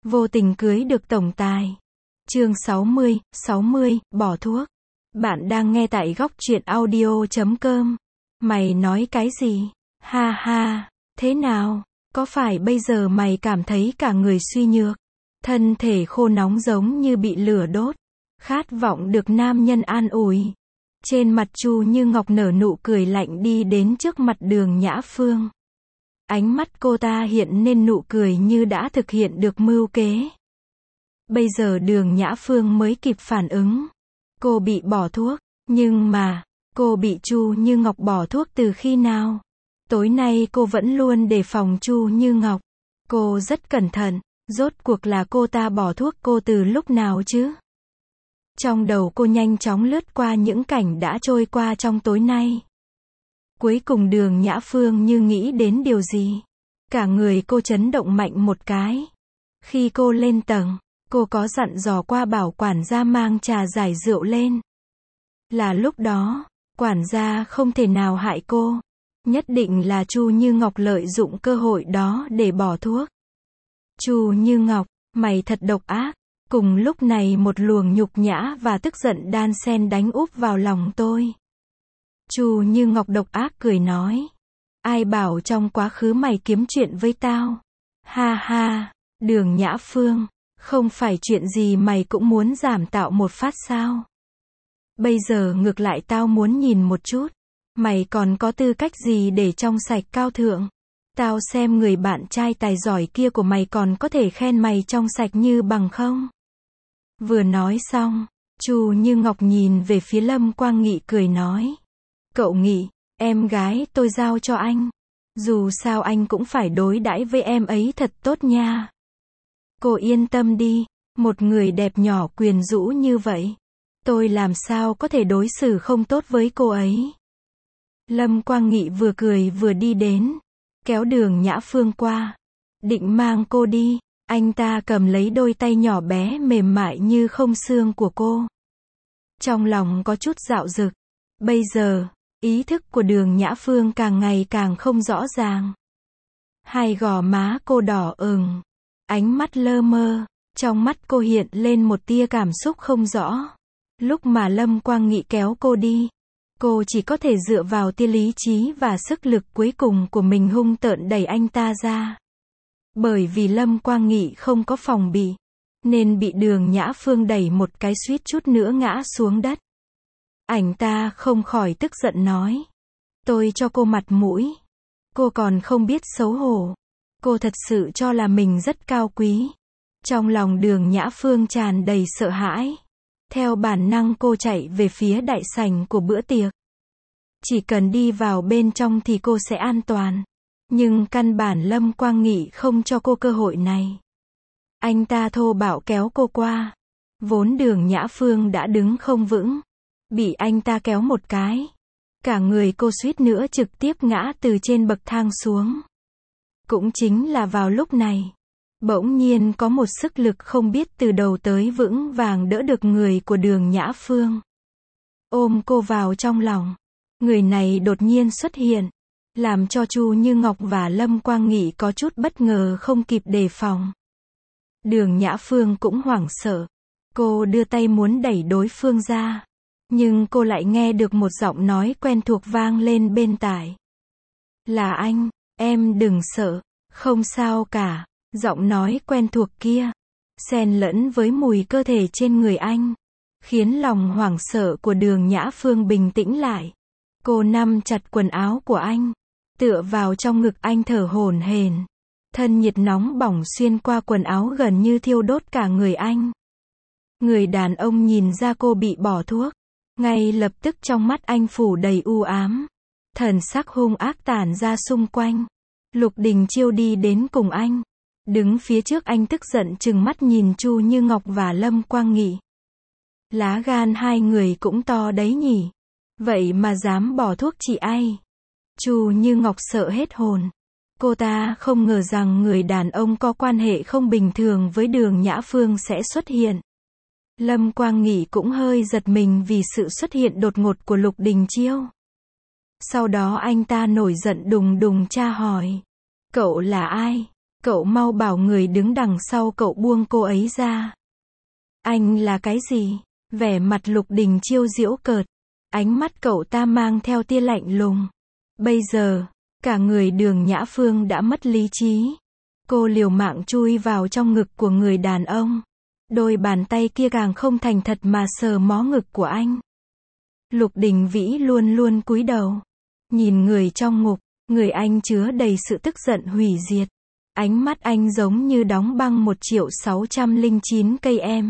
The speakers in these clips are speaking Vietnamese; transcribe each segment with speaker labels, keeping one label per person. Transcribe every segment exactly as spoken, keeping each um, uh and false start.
Speaker 1: Vô tình cưới được tổng tài. Chương sáu mươi, sáu mươi, bỏ thuốc. Bạn đang nghe tại góc truyện audio chấm com. Mày nói cái gì? Ha ha, thế nào? Có phải bây giờ mày cảm thấy cả người suy nhược, thân thể khô nóng giống như bị lửa đốt, khát vọng được nam nhân an ủi? Trên mặt Chu Như Ngọc nở nụ cười lạnh đi đến trước mặt Đường Nhã Phương. Ánh mắt cô ta hiện lên nụ cười như đã thực hiện được mưu kế. Bây giờ Đường Nhã Phương mới kịp phản ứng. Cô bị bỏ thuốc, nhưng mà, cô bị Chu Như Ngọc bỏ thuốc từ khi nào? Tối nay cô vẫn luôn đề phòng Chu Như Ngọc. Cô rất cẩn thận, rốt cuộc là cô ta bỏ thuốc cô từ lúc nào chứ? Trong đầu cô nhanh chóng lướt qua những cảnh đã trôi qua trong tối nay. Cuối cùng Đường Nhã Phương như nghĩ đến điều gì. Cả người cô chấn động mạnh một cái. Khi cô lên tầng, cô có dặn dò qua bảo quản gia mang trà giải rượu lên. Là lúc đó, quản gia không thể nào hại cô. Nhất định là Chu Như Ngọc lợi dụng cơ hội đó để bỏ thuốc. Chu Như Ngọc, mày thật độc ác. Cùng lúc này một luồng nhục nhã và tức giận đan xen đánh úp vào lòng tôi. Chu Như Ngọc độc ác cười nói. Ai bảo trong quá khứ mày kiếm chuyện với tao? Ha ha, Đường Nhã Phương, không phải chuyện gì mày cũng muốn giảm tạo một phát sao? Bây giờ ngược lại tao muốn nhìn một chút. Mày còn có tư cách gì để trong sạch cao thượng? Tao xem người bạn trai tài giỏi kia của mày còn có thể khen mày trong sạch như bằng không? Vừa nói xong, Chu Như Ngọc nhìn về phía Lâm Quang Nghị cười nói. Cậu Nghị, em gái tôi giao cho anh. Dù sao anh cũng phải đối đãi với em ấy thật tốt nha. Cô yên tâm đi, một người đẹp nhỏ quyến rũ như vậy. Tôi làm sao có thể đối xử không tốt với cô ấy. Lâm Quang Nghị vừa cười vừa đi đến, kéo Đường Nhã Phương qua. Định mang cô đi, anh ta cầm lấy đôi tay nhỏ bé mềm mại như không xương của cô. Trong lòng có chút dạo dực. Bây giờ, ý thức của Đường Nhã Phương càng ngày càng không rõ ràng. Hai gò má cô đỏ ửng, ánh mắt lơ mơ, trong mắt cô hiện lên một tia cảm xúc không rõ. Lúc mà Lâm Quang Nghị kéo cô đi, cô chỉ có thể dựa vào tia lý trí và sức lực cuối cùng của mình hung tợn đẩy anh ta ra. Bởi vì Lâm Quang Nghị không có phòng bị, nên bị Đường Nhã Phương đẩy một cái suýt chút nữa ngã xuống đất. Anh ta không khỏi tức giận nói. Tôi cho cô mặt mũi. Cô còn không biết xấu hổ. Cô thật sự cho là mình rất cao quý. Trong lòng Đường Nhã Phương tràn đầy sợ hãi. Theo bản năng cô chạy về phía đại sảnh của bữa tiệc. Chỉ cần đi vào bên trong thì cô sẽ an toàn. Nhưng căn bản Lâm Quang Nghị không cho cô cơ hội này. Anh ta thô bạo kéo cô qua. Vốn Đường Nhã Phương đã đứng không vững. Bị anh ta kéo một cái. Cả người cô suýt nữa trực tiếp ngã từ trên bậc thang xuống. Cũng chính là vào lúc này. Bỗng nhiên có một sức lực không biết từ đầu tới vững vàng đỡ được người của Đường Nhã Phương. Ôm cô vào trong lòng. Người này đột nhiên xuất hiện. Làm cho Chu Như Ngọc và Lâm Quang Nghị có chút bất ngờ không kịp đề phòng. Đường Nhã Phương cũng hoảng sợ. Cô đưa tay muốn đẩy đối phương ra. Nhưng cô lại nghe được một giọng nói quen thuộc vang lên bên tai. Là anh, em đừng sợ, không sao cả. Giọng nói quen thuộc kia, xen lẫn với mùi cơ thể trên người anh, khiến lòng hoảng sợ của Đường Nhã Phương bình tĩnh lại. Cô nắm chặt quần áo của anh, tựa vào trong ngực anh thở hổn hển. Thân nhiệt nóng bỏng xuyên qua quần áo gần như thiêu đốt cả người anh. Người đàn ông nhìn ra cô bị bỏ thuốc, ngay lập tức trong mắt anh phủ đầy u ám. Thần sắc hung ác tản ra xung quanh. Lục Đình Chiêu đi đến cùng anh. Đứng phía trước anh tức giận trừng mắt nhìn Chu Như Ngọc và Lâm Quang Nghị. Lá gan hai người cũng to đấy nhỉ. Vậy mà dám bỏ thuốc chị ai? Chu Như Ngọc sợ hết hồn. Cô ta không ngờ rằng người đàn ông có quan hệ không bình thường với Đường Nhã Phương sẽ xuất hiện. Lâm Quang Nghị cũng hơi giật mình vì sự xuất hiện đột ngột của Lục Đình Chiêu. Sau đó anh ta nổi giận đùng đùng tra hỏi. Cậu là ai? Cậu mau bảo người đứng đằng sau cậu buông cô ấy ra. Anh là cái gì? Vẻ mặt Lục Đình Chiêu giễu cợt. Ánh mắt cậu ta mang theo tia lạnh lùng. Bây giờ, cả người Đường Nhã Phương đã mất lý trí. Cô liều mạng chui vào trong ngực của người đàn ông. Đôi bàn tay kia càng không thành thật mà sờ mó ngực của anh. Lục Đình Vĩ luôn luôn cúi đầu. Nhìn người trong ngục, người anh chứa đầy sự tức giận hủy diệt. Ánh mắt anh giống như đóng băng một triệu sáu trăm lẻ chín cây em.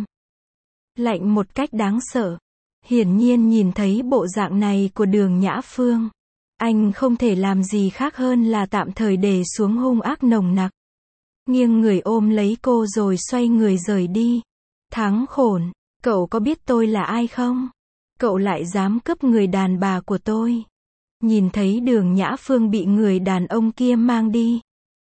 Speaker 1: Lạnh một cách đáng sợ. Hiển nhiên nhìn thấy bộ dạng này của Đường Nhã Phương. Anh không thể làm gì khác hơn là tạm thời để xuống hung ác nồng nặc. Nghiêng người ôm lấy cô rồi xoay người rời đi. Thắng khổn, cậu có biết tôi là ai không? Cậu lại dám cướp người đàn bà của tôi. Nhìn thấy Đường Nhã Phương bị người đàn ông kia mang đi.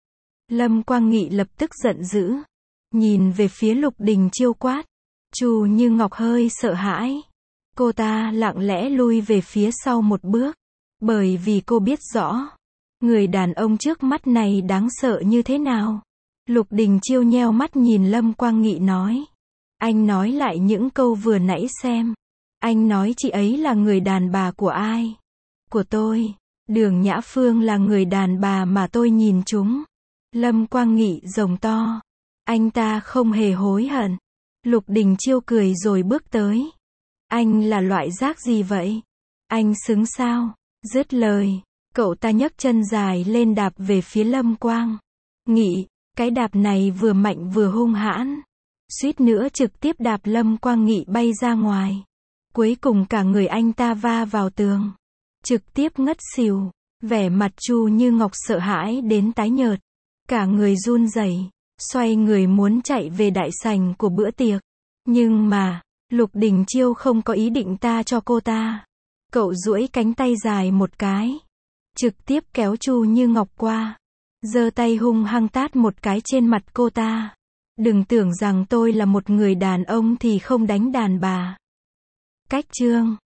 Speaker 1: Lâm Quang Nghị lập tức giận dữ. Nhìn về phía Lục Đình Chiêu quát. Chu Như Ngọc hơi sợ hãi. Cô ta lặng lẽ lui về phía sau một bước. Bởi vì cô biết rõ. Người đàn ông trước mắt này đáng sợ như thế nào. Lục Đình Chiêu nheo mắt nhìn Lâm Quang Nghị nói. Anh nói lại những câu vừa nãy xem. Anh nói chị ấy là người đàn bà của ai? Của tôi. Đường Nhã Phương là người đàn bà mà tôi nhìn chúng. Lâm Quang Nghị rồng to. Anh ta không hề hối hận. Lục Đình Chiêu cười rồi bước tới. Anh là loại rác gì vậy? Anh xứng sao? Dứt lời, cậu ta nhấc chân dài lên đạp về phía Lâm Quang Nghị. Cái đạp này vừa mạnh vừa hung hãn. Suýt nữa trực tiếp đạp Lâm Quang Nghị bay ra ngoài. Cuối cùng cả người anh ta va vào tường. Trực tiếp ngất xỉu. Vẻ mặt Chu Như Ngọc sợ hãi đến tái nhợt. Cả người run rẩy, xoay người muốn chạy về đại sảnh của bữa tiệc. Nhưng mà, Lục Đình Chiêu không có ý định tha cho cô ta. Cậu duỗi cánh tay dài một cái. Trực tiếp kéo Chu Như Ngọc qua. Giơ tay hung hăng tát một cái trên mặt cô ta. Đừng tưởng rằng tôi là một người đàn ông thì không đánh đàn bà. Cách chương